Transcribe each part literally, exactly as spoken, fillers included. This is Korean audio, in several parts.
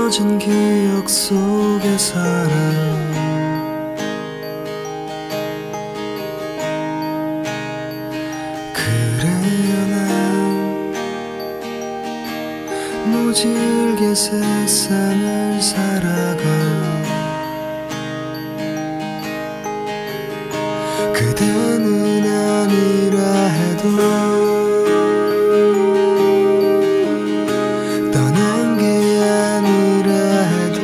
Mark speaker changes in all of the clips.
Speaker 1: 지워진 기억 속에 살아요. 그래요 난 모질게 세상을 살아가요. 그대는 아니라 해도 떠난 게 아니라 해도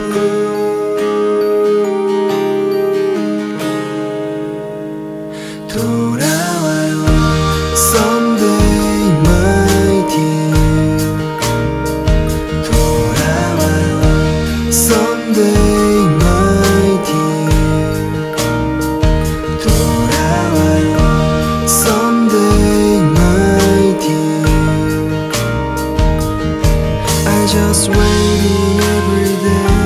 Speaker 1: 돌아와요 someday my dear. 돌아와요 someday my dear. 돌아와요 someday my dear. I just waiting every day.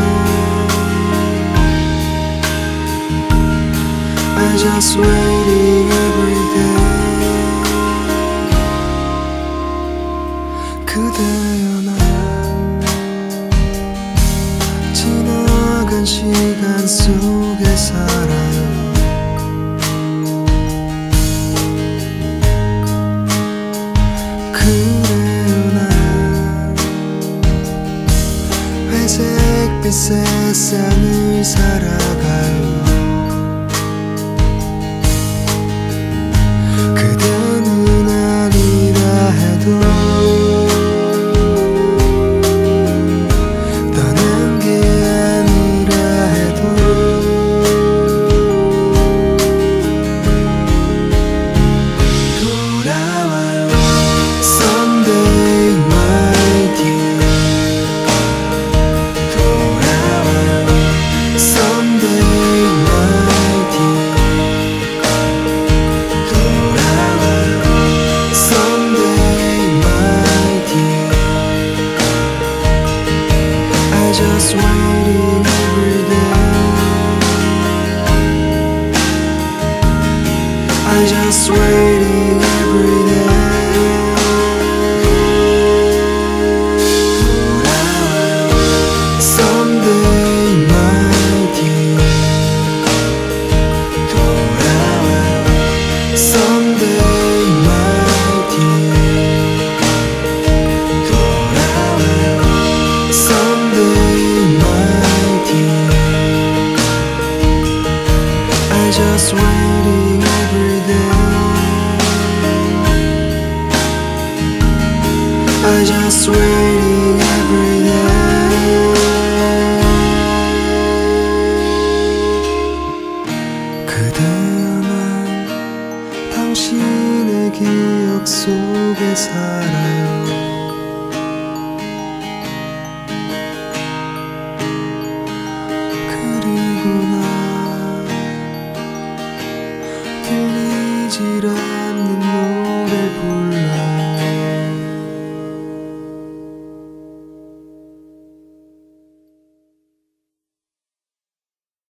Speaker 1: I just waiting every day. 그대여 난 지나간 시간 속에 살아요. 그래요 난 회색빛 세상을 살아가요. 그대는 아니라 해도 떠난 게 아니라 해도 돌아와요 someday my dear. 돌아와요 someday my dear. 돌아와요 someday my dear. I just waiting every day. I just waiting every day. 돌아와요 someday my dear. 돌아와요 someday my dear. 돌아와요 someday my dear. I just waiting every day. I just waiting every day. 그대여 난 당신의 기억 속에 살아요. 그리고 난 들리질